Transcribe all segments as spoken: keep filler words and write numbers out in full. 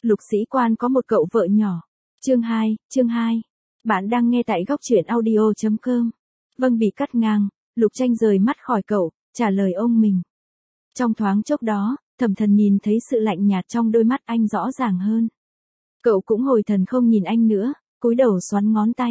Lục sĩ quan có một cậu vợ nhỏ. Chương hai, chương hai. Bạn đang nghe tại góc truyện audio chấm com. Vâng, bị cắt ngang, Lục Tranh rời mắt khỏi cậu, trả lời ông mình. Trong thoáng chốc đó, Thẩm Thần nhìn thấy sự lạnh nhạt trong đôi mắt anh rõ ràng hơn. Cậu cũng hồi thần không nhìn anh nữa, cúi đầu xoắn ngón tay.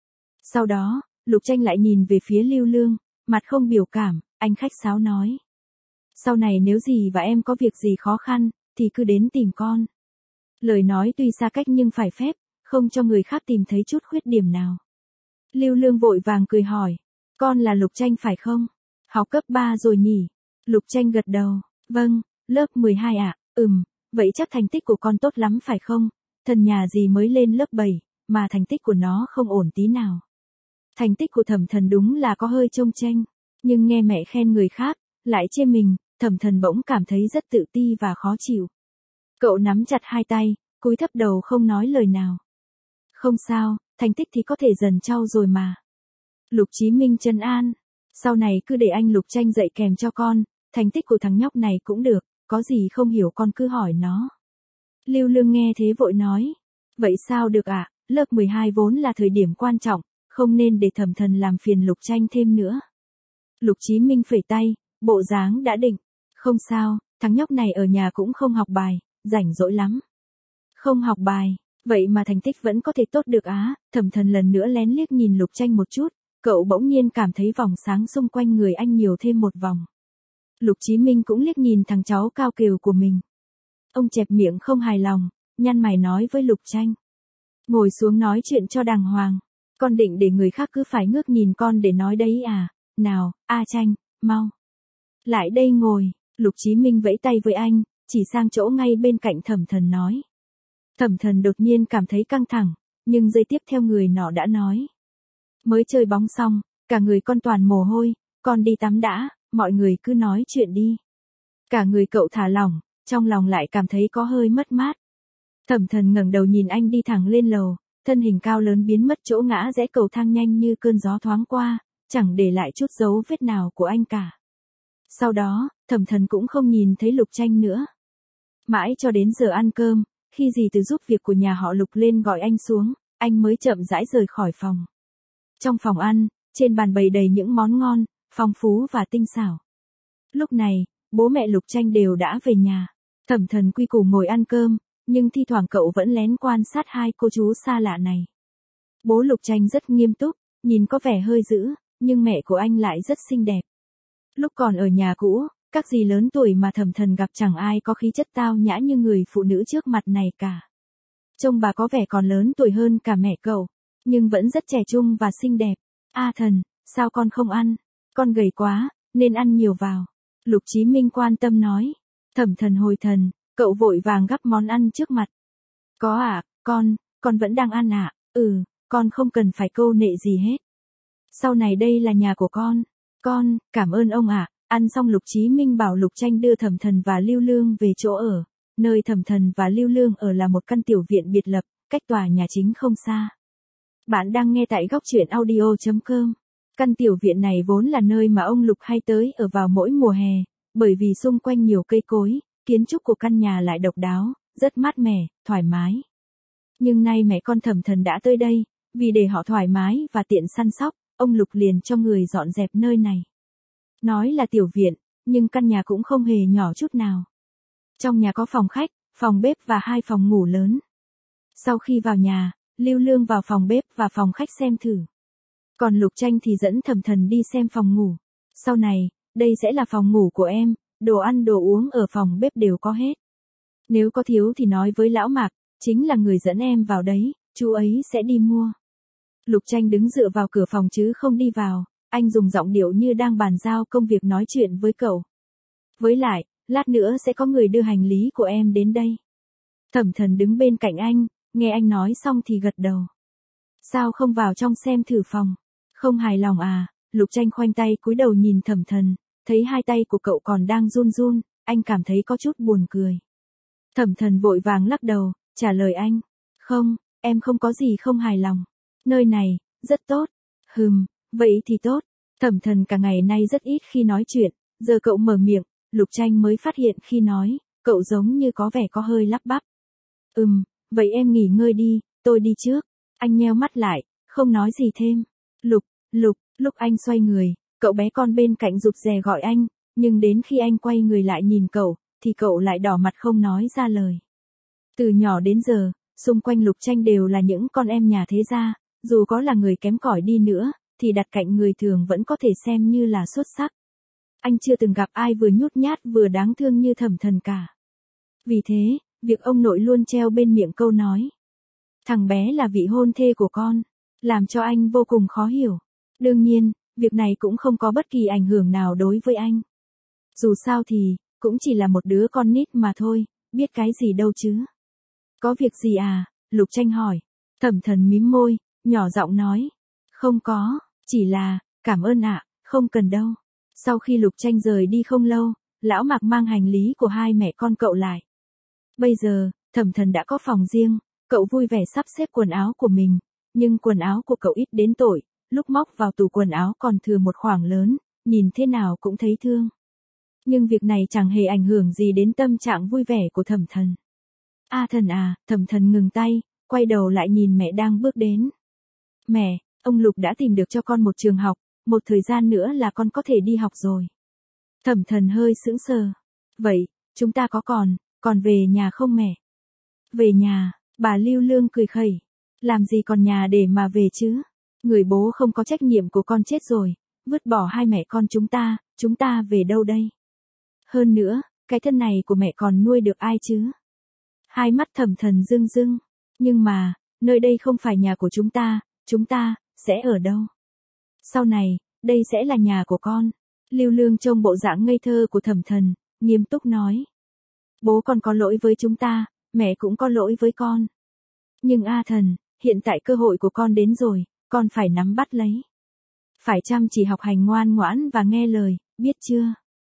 Sau đó, Lục Tranh lại nhìn về phía Lưu Lương, mặt không biểu cảm, anh khách sáo nói. Sau này nếu dì và em có việc gì khó khăn, thì cứ đến tìm con. Lời nói tuy xa cách nhưng phải phép, không cho người khác tìm thấy chút khuyết điểm nào. Lưu Lương vội vàng cười hỏi, con là Lục Tranh phải không? Học cấp ba rồi nhỉ? Lục Tranh gật đầu, vâng, lớp mười hai ạ, à? Ừm, vậy chắc thành tích của con tốt lắm phải không? Thần nhà dì mới lên lớp bảy, mà thành tích của nó không ổn tí nào. Thành tích của Thẩm Thần đúng là có hơi chông chênh, nhưng nghe mẹ khen người khác, lại chê mình, Thẩm Thần bỗng cảm thấy rất tự ti và khó chịu. Cậu nắm chặt hai tay, cúi thấp đầu không nói lời nào. Không sao, thành tích thì có thể dần trau rồi mà. Lục Chí Minh trấn an, sau này cứ để anh Lục Tranh dạy kèm cho con, thành tích của thằng nhóc này cũng được, có gì không hiểu con cứ hỏi nó. Lưu Lương nghe thế vội nói, vậy sao được ạ, à? Lớp mười hai vốn là thời điểm quan trọng, không nên để Thẩm Thần làm phiền Lục Tranh thêm nữa. Lục Chí Minh phẩy tay, bộ dáng đã định, không sao, thằng nhóc này ở nhà cũng không học bài, rảnh rỗi lắm. Không học bài, vậy mà thành tích vẫn có thể tốt được á. Thẩm Thần lần nữa lén liếc nhìn Lục Tranh một chút, cậu bỗng nhiên cảm thấy vòng sáng xung quanh người anh nhiều thêm một vòng. Lục Chí Minh cũng liếc nhìn thằng cháu cao kiều của mình. Ông chẹp miệng không hài lòng, nhăn mày nói với Lục Tranh. Ngồi xuống nói chuyện cho đàng hoàng, con định để người khác cứ phải ngước nhìn con để nói đấy à, nào, A Tranh, mau. Lại đây ngồi, Lục Chí Minh vẫy tay với anh, chỉ sang chỗ ngay bên cạnh Thẩm Thần nói. Thẩm Thần đột nhiên cảm thấy căng thẳng, nhưng giây tiếp theo người nọ đã nói. Mới chơi bóng xong, cả người con toàn mồ hôi, con đi tắm đã, mọi người cứ nói chuyện đi. Cả người cậu thả lỏng, trong lòng lại cảm thấy có hơi mất mát. Thẩm Thần ngẩng đầu nhìn anh đi thẳng lên lầu, thân hình cao lớn biến mất chỗ ngã rẽ cầu thang nhanh như cơn gió thoáng qua, chẳng để lại chút dấu vết nào của anh cả. Sau đó, Thẩm Thần cũng không nhìn thấy Lục Tranh nữa. Mãi cho đến giờ ăn cơm, khi dì từ giúp việc của nhà họ Lục lên gọi anh xuống, anh mới chậm rãi rời khỏi phòng. Trong phòng ăn, trên bàn bày đầy những món ngon, phong phú và tinh xảo. Lúc này, bố mẹ Lục Tranh đều đã về nhà. Thẩm Thần quy củ ngồi ăn cơm, nhưng thi thoảng cậu vẫn lén quan sát hai cô chú xa lạ này. Bố Lục Tranh rất nghiêm túc, nhìn có vẻ hơi dữ, nhưng mẹ của anh lại rất xinh đẹp. Lúc còn ở nhà cũ, các dì lớn tuổi mà Thẩm Thần gặp chẳng ai có khí chất tao nhã như người phụ nữ trước mặt này cả. Trông bà có vẻ còn lớn tuổi hơn cả mẹ cậu, nhưng vẫn rất trẻ trung và xinh đẹp. A Thần, sao con không ăn? Con gầy quá, nên ăn nhiều vào. Lục Chí Minh quan tâm nói. Thẩm Thần hồi thần, cậu vội vàng gắp món ăn trước mặt. Có ạ, à, con, con vẫn đang ăn ạ, à? Ừ, con không cần phải câu nệ gì hết. Sau này đây là nhà của con. Con, cảm ơn ông ạ. À. Ăn xong Lục Chí Minh bảo Lục Tranh đưa Thẩm Thần và Lưu Lương về chỗ ở. Nơi Thẩm Thần và Lưu Lương ở là một căn tiểu viện biệt lập, cách tòa nhà chính không xa. Bạn đang nghe tại góc truyện audio chấm com. Căn tiểu viện này vốn là nơi mà ông Lục hay tới ở vào mỗi mùa hè, bởi vì xung quanh nhiều cây cối, kiến trúc của căn nhà lại độc đáo, rất mát mẻ, thoải mái. Nhưng nay mẹ con Thẩm Thần đã tới đây, vì để họ thoải mái và tiện săn sóc, ông Lục liền cho người dọn dẹp nơi này. Nói là tiểu viện, nhưng căn nhà cũng không hề nhỏ chút nào. Trong nhà có phòng khách, phòng bếp và hai phòng ngủ lớn. Sau khi vào nhà, Lưu Lương vào phòng bếp và phòng khách xem thử. Còn Lục Tranh thì dẫn Thẩm Thần đi xem phòng ngủ. Sau này, đây sẽ là phòng ngủ của em, đồ ăn đồ uống ở phòng bếp đều có hết. Nếu có thiếu thì nói với lão Mạc, chính là người dẫn em vào đấy, chú ấy sẽ đi mua. Lục Tranh đứng dựa vào cửa phòng chứ không đi vào, anh dùng giọng điệu như đang bàn giao công việc nói chuyện với cậu. Với lại, lát nữa sẽ có người đưa hành lý của em đến đây. Thẩm Thần đứng bên cạnh anh, nghe anh nói xong thì gật đầu. Sao không vào trong xem thử phòng? Không hài lòng à? Lục Tranh khoanh tay cúi đầu nhìn Thẩm Thần, thấy hai tay của cậu còn đang run run, anh cảm thấy có chút buồn cười. Thẩm Thần vội vàng lắc đầu, trả lời anh. Không, em không có gì không hài lòng. Nơi này, rất tốt. Hừm, vậy thì tốt. Thẩm Thần cả ngày nay rất ít khi nói chuyện, giờ cậu mở miệng, Lục Tranh mới phát hiện khi nói, cậu giống như có vẻ có hơi lắp bắp. Ừm, vậy em nghỉ ngơi đi, tôi đi trước. Anh nheo mắt lại, không nói gì thêm. Lục, Lục, lúc anh xoay người, cậu bé con bên cạnh rụt rè gọi anh, nhưng đến khi anh quay người lại nhìn cậu, thì cậu lại đỏ mặt không nói ra lời. Từ nhỏ đến giờ, xung quanh Lục Tranh đều là những con em nhà thế gia, dù có là người kém cỏi đi nữa, thì đặt cạnh người thường vẫn có thể xem như là xuất sắc. Anh chưa từng gặp ai vừa nhút nhát vừa đáng thương như Thẩm Thần cả. Vì thế, việc ông nội luôn treo bên miệng câu nói, thằng bé là vị hôn thê của con, làm cho anh vô cùng khó hiểu. Đương nhiên, việc này cũng không có bất kỳ ảnh hưởng nào đối với anh. Dù sao thì, cũng chỉ là một đứa con nít mà thôi, biết cái gì đâu chứ. Có việc gì à? Lục Tranh hỏi. Thẩm Thần mím môi, nhỏ giọng nói. Không có, chỉ là, cảm ơn ạ, không cần đâu. Sau khi Lục Tranh rời đi không lâu, Lão Mạc mang hành lý của hai mẹ con cậu lại. Bây giờ, Thẩm Thần đã có phòng riêng, cậu vui vẻ sắp xếp quần áo của mình, nhưng quần áo của cậu ít đến tội, lúc móc vào tủ quần áo còn thừa một khoảng lớn, nhìn thế nào cũng thấy thương. Nhưng việc này chẳng hề ảnh hưởng gì đến tâm trạng vui vẻ của Thẩm Thần. A Thần à, Thẩm Thần ngừng tay, quay đầu lại nhìn mẹ đang bước đến. Mẹ, ông Lục đã tìm được cho con một trường học, một thời gian nữa là con có thể đi học rồi. Thẩm Thần hơi sững sờ. Vậy, chúng ta có còn, còn về nhà không mẹ? Về nhà, bà Lưu Lương cười khẩy. Làm gì còn nhà để mà về chứ? Người bố không có trách nhiệm của con chết rồi, vứt bỏ hai mẹ con chúng ta, chúng ta về đâu đây? Hơn nữa, cái thân này của mẹ còn nuôi được ai chứ? Hai mắt Thẩm Thần rưng rưng. Nhưng mà, nơi đây không phải nhà của chúng ta, chúng ta, sẽ ở đâu? Sau này, đây sẽ là nhà của con. Lưu Lương trông bộ dạng ngây thơ của Thẩm Thần, nghiêm túc nói. Bố con có lỗi với chúng ta, mẹ cũng có lỗi với con. Nhưng A Thần, hiện tại cơ hội của con đến rồi, con phải nắm bắt lấy. Phải chăm chỉ học hành ngoan ngoãn và nghe lời, biết chưa?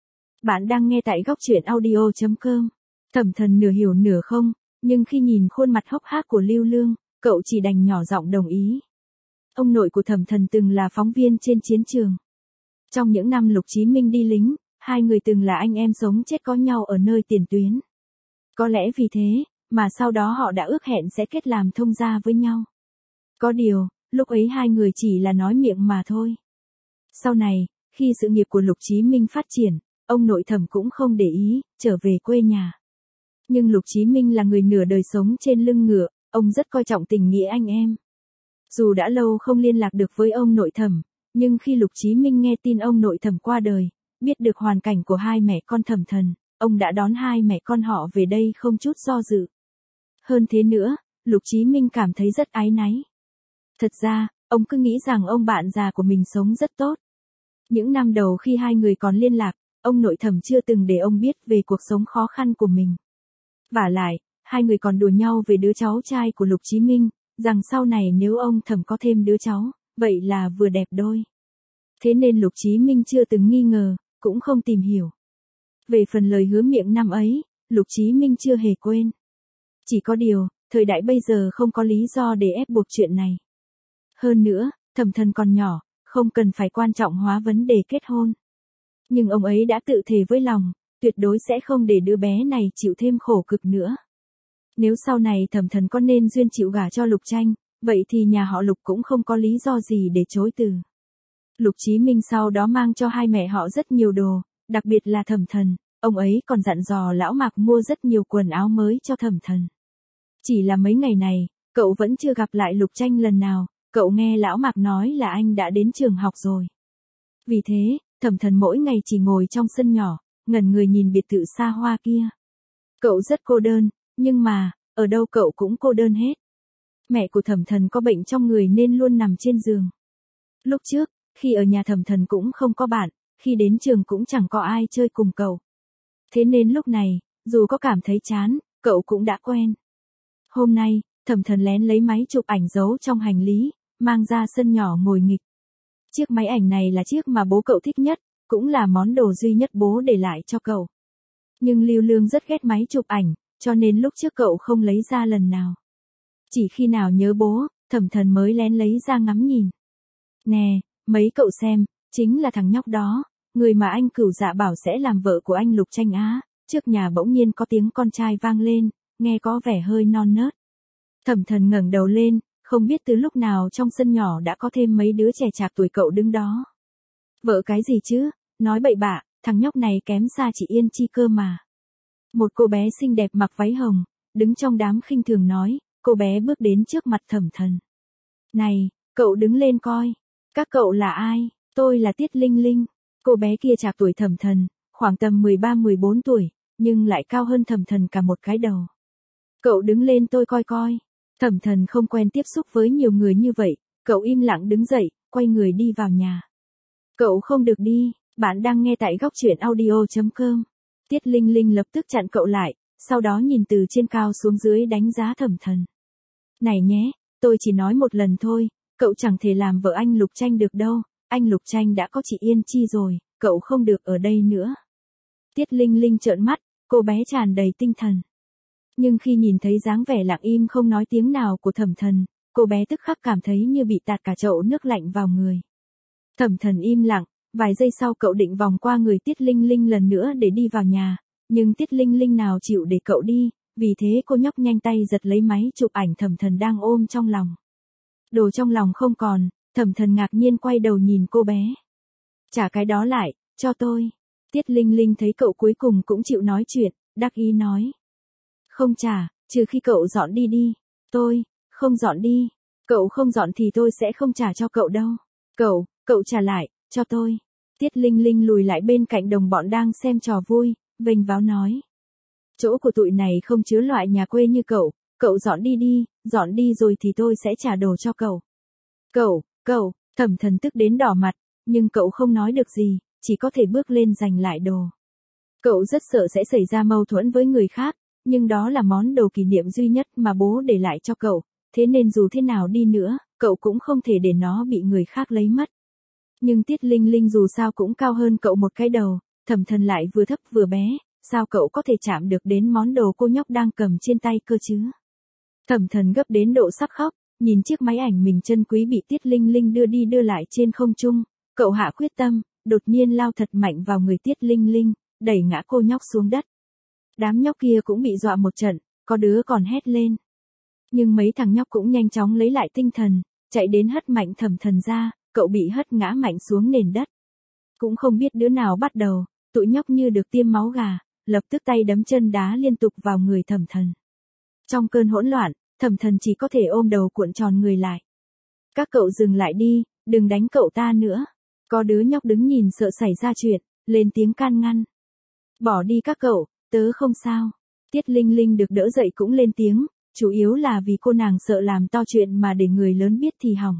Bạn đang nghe tại góc truyện audio chấm com. Thẩm Thần nửa hiểu nửa không, nhưng khi nhìn khuôn mặt hốc hác của Lưu Lương, cậu chỉ đành nhỏ giọng đồng ý. Ông nội của Thẩm Thần từng là phóng viên trên chiến trường. Trong những năm Lục Chí Minh đi lính, hai người từng là anh em sống chết có nhau ở nơi tiền tuyến. Có lẽ vì thế, mà sau đó họ đã ước hẹn sẽ kết làm thông gia với nhau. Có điều, lúc ấy hai người chỉ là nói miệng mà thôi. Sau này, khi sự nghiệp của Lục Chí Minh phát triển, ông nội Thẩm cũng không để ý, trở về quê nhà. Nhưng Lục Chí Minh là người nửa đời sống trên lưng ngựa, ông rất coi trọng tình nghĩa anh em. Dù đã lâu không liên lạc được với ông nội Thẩm, nhưng khi Lục Chí Minh nghe tin ông nội Thẩm qua đời, biết được hoàn cảnh của hai mẹ con Thẩm Thần, ông đã đón hai mẹ con họ về đây không chút do dự. Hơn thế nữa, Lục Chí Minh cảm thấy rất áy náy. Thật ra, ông cứ nghĩ rằng ông bạn già của mình sống rất tốt. Những năm đầu khi hai người còn liên lạc, ông nội Thẩm chưa từng để ông biết về cuộc sống khó khăn của mình. Vả lại, hai người còn đùa nhau về đứa cháu trai của Lục Chí Minh, rằng sau này nếu ông Thẩm có thêm đứa cháu, vậy là vừa đẹp đôi. Thế nên Lục Chí Minh chưa từng nghi ngờ, cũng không tìm hiểu. Về phần lời hứa miệng năm ấy, Lục Chí Minh chưa hề quên. Chỉ có điều, thời đại bây giờ không có lý do để ép buộc chuyện này. Hơn nữa, Thẩm Thần còn nhỏ, không cần phải quan trọng hóa vấn đề kết hôn. Nhưng ông ấy đã tự thề với lòng, tuyệt đối sẽ không để đứa bé này chịu thêm khổ cực nữa. Nếu sau này Thẩm Thần có nên duyên chịu gả cho Lục Tranh, vậy thì nhà họ Lục cũng không có lý do gì để chối từ. Lục Chí Minh sau đó mang cho hai mẹ họ rất nhiều đồ, đặc biệt là Thẩm Thần, ông ấy còn dặn dò Lão Mạc mua rất nhiều quần áo mới cho Thẩm Thần. Chỉ là mấy ngày này, cậu vẫn chưa gặp lại Lục Tranh lần nào, cậu nghe Lão Mạc nói là anh đã đến trường học rồi. Vì thế, Thẩm Thần mỗi ngày chỉ ngồi trong sân nhỏ, ngẩn người nhìn biệt thự xa hoa kia. Cậu rất cô đơn, nhưng mà, ở đâu cậu cũng cô đơn hết. Mẹ của Thẩm Thần có bệnh trong người nên luôn nằm trên giường. Lúc trước, khi ở nhà Thẩm Thần cũng không có bạn, khi đến trường cũng chẳng có ai chơi cùng cậu. Thế nên lúc này, dù có cảm thấy chán, cậu cũng đã quen. Hôm nay, Thẩm Thần lén lấy máy chụp ảnh giấu trong hành lý, mang ra sân nhỏ ngồi nghịch. Chiếc máy ảnh này là chiếc mà bố cậu thích nhất, cũng là món đồ duy nhất bố để lại cho cậu. Nhưng Lưu Lương rất ghét máy chụp ảnh, cho nên lúc trước cậu không lấy ra lần nào. Chỉ khi nào nhớ bố, Thẩm Thần mới lén lấy ra ngắm nhìn. Nè, mấy cậu xem, chính là thằng nhóc đó, người mà anh Cửu Dạ bảo sẽ làm vợ của anh Lục Tranh á. Trước nhà bỗng nhiên có tiếng con trai vang lên, nghe có vẻ hơi non nớt. Thẩm Thần ngẩng đầu lên, không biết từ lúc nào trong sân nhỏ đã có thêm mấy đứa trẻ trạc tuổi cậu đứng đó. Vợ cái gì chứ, nói bậy bạ, thằng nhóc này kém xa chị Yên Chi cơ mà. Một cô bé xinh đẹp mặc váy hồng, đứng trong đám khinh thường nói, cô bé bước đến trước mặt Thẩm Thần. Này, cậu đứng lên coi. Các cậu là ai? Tôi là Tiết Linh Linh. Cô bé kia trạc tuổi Thẩm Thần, khoảng tầm mười ba mười bốn tuổi, nhưng lại cao hơn Thẩm Thần cả một cái đầu. Cậu đứng lên tôi coi coi. Thẩm Thần không quen tiếp xúc với nhiều người như vậy, cậu im lặng đứng dậy, quay người đi vào nhà. Cậu không được đi, bạn đang nghe tại góc truyện audio chấm com. Tiết Linh Linh lập tức chặn cậu lại, sau đó nhìn từ trên cao xuống dưới đánh giá Thẩm Thần. Này nhé, tôi chỉ nói một lần thôi, cậu chẳng thể làm vợ anh Lục Tranh được đâu, anh Lục Tranh đã có chị Yên Chi rồi, cậu không được ở đây nữa. Tiết Linh Linh trợn mắt, cô bé tràn đầy tinh thần. Nhưng khi nhìn thấy dáng vẻ lặng im không nói tiếng nào của Thẩm Thần, cô bé tức khắc cảm thấy như bị tạt cả chậu nước lạnh vào người. Thẩm Thần im lặng, vài giây sau cậu định vòng qua người Tiết Linh Linh lần nữa để đi vào nhà, nhưng Tiết Linh Linh nào chịu để cậu đi, vì thế cô nhóc nhanh tay giật lấy máy chụp ảnh Thẩm Thần đang ôm trong lòng. Đồ trong lòng không còn, Thẩm Thần ngạc nhiên quay đầu nhìn cô bé. Trả cái đó lại, cho tôi. Tiết Linh Linh thấy cậu cuối cùng cũng chịu nói chuyện, đắc ý nói. Không trả, trừ khi cậu dọn đi đi. Tôi, không dọn đi. Cậu không dọn thì tôi sẽ không trả cho cậu đâu. Cậu, cậu trả lại, cho tôi. Tiết Linh Linh lùi lại bên cạnh đồng bọn đang xem trò vui, vênh váo nói. Chỗ của tụi này không chứa loại nhà quê như cậu, cậu dọn đi đi, dọn đi rồi thì tôi sẽ trả đồ cho cậu. Cậu, cậu, Thẩm Thần tức đến đỏ mặt, nhưng cậu không nói được gì, chỉ có thể bước lên giành lại đồ. Cậu rất sợ sẽ xảy ra mâu thuẫn với người khác, nhưng đó là món đồ kỷ niệm duy nhất mà bố để lại cho cậu, thế nên dù thế nào đi nữa, cậu cũng không thể để nó bị người khác lấy mất. Nhưng Tiết Linh Linh dù sao cũng cao hơn cậu một cái đầu, Thẩm Thần lại vừa thấp vừa bé, sao cậu có thể chạm được đến món đồ cô nhóc đang cầm trên tay cơ chứ? Thẩm Thần gấp đến độ sắp khóc, nhìn chiếc máy ảnh mình chân quý bị Tiết Linh Linh đưa đi đưa lại trên không trung, cậu hạ quyết tâm, đột nhiên lao thật mạnh vào người Tiết Linh Linh, đẩy ngã cô nhóc xuống đất. Đám nhóc kia cũng bị dọa một trận, có đứa còn hét lên. Nhưng mấy thằng nhóc cũng nhanh chóng lấy lại tinh thần, chạy đến hất mạnh Thẩm Thần ra, cậu bị hất ngã mạnh xuống nền đất. Cũng không biết đứa nào bắt đầu, tụi nhóc như được tiêm máu gà, lập tức tay đấm chân đá liên tục vào người Thẩm Thần. Trong cơn hỗn loạn, Thẩm Thần chỉ có thể ôm đầu cuộn tròn người lại. Các cậu dừng lại đi, đừng đánh cậu ta nữa. Có đứa nhóc đứng nhìn sợ xảy ra chuyện, lên tiếng can ngăn. Bỏ đi các cậu, tớ không sao. Tiết Linh Linh được đỡ dậy cũng lên tiếng, chủ yếu là vì cô nàng sợ làm to chuyện mà để người lớn biết thì hỏng.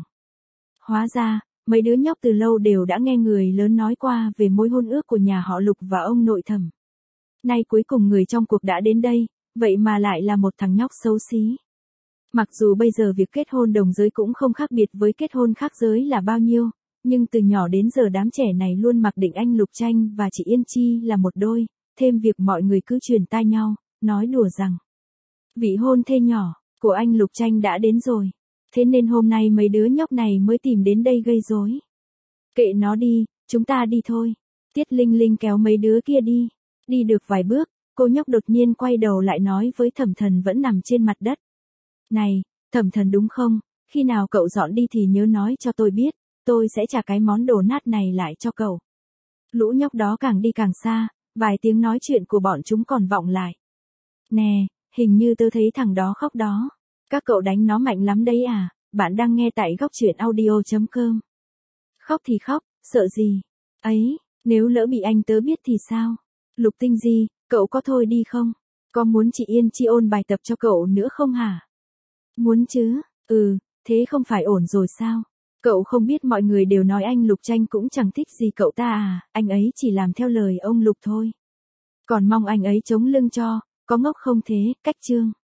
Hóa ra, mấy đứa nhóc từ lâu đều đã nghe người lớn nói qua về mối hôn ước của nhà họ Lục và ông nội Thẩm. Nay cuối cùng người trong cuộc đã đến đây, vậy mà lại là một thằng nhóc xấu xí. Mặc dù bây giờ việc kết hôn đồng giới cũng không khác biệt với kết hôn khác giới là bao nhiêu, nhưng từ nhỏ đến giờ đám trẻ này luôn mặc định anh Lục Tranh và chị Yên Chi là một đôi, thêm việc mọi người cứ truyền tai nhau, nói đùa rằng vị hôn thê nhỏ của anh Lục Tranh đã đến rồi, thế nên hôm nay mấy đứa nhóc này mới tìm đến đây gây rối. Kệ nó đi, chúng ta đi thôi. Tiết Linh Linh kéo mấy đứa kia đi. Đi được vài bước, cô nhóc đột nhiên quay đầu lại nói với Thẩm Thần vẫn nằm trên mặt đất. Này, Thẩm Thần đúng không, khi nào cậu dọn đi thì nhớ nói cho tôi biết, tôi sẽ trả cái món đồ nát này lại cho cậu. Lũ nhóc đó càng đi càng xa, vài tiếng nói chuyện của bọn chúng còn vọng lại. Nè, hình như tôi thấy thằng đó khóc đó. Các cậu đánh nó mạnh lắm đấy à, bạn đang nghe tại góc truyện audio chấm com. Khóc thì khóc, sợ gì? Ấy, nếu lỡ bị anh tớ biết thì sao? Lục Tinh Di, cậu có thôi đi không? Có muốn chị Yên Chi ôn bài tập cho cậu nữa không hả? Muốn chứ, ừ, thế không phải ổn rồi sao? Cậu không biết mọi người đều nói anh Lục Tranh cũng chẳng thích gì cậu ta à, anh ấy chỉ làm theo lời ông Lục thôi. Còn mong anh ấy chống lưng cho, có ngốc không thế, cách chương.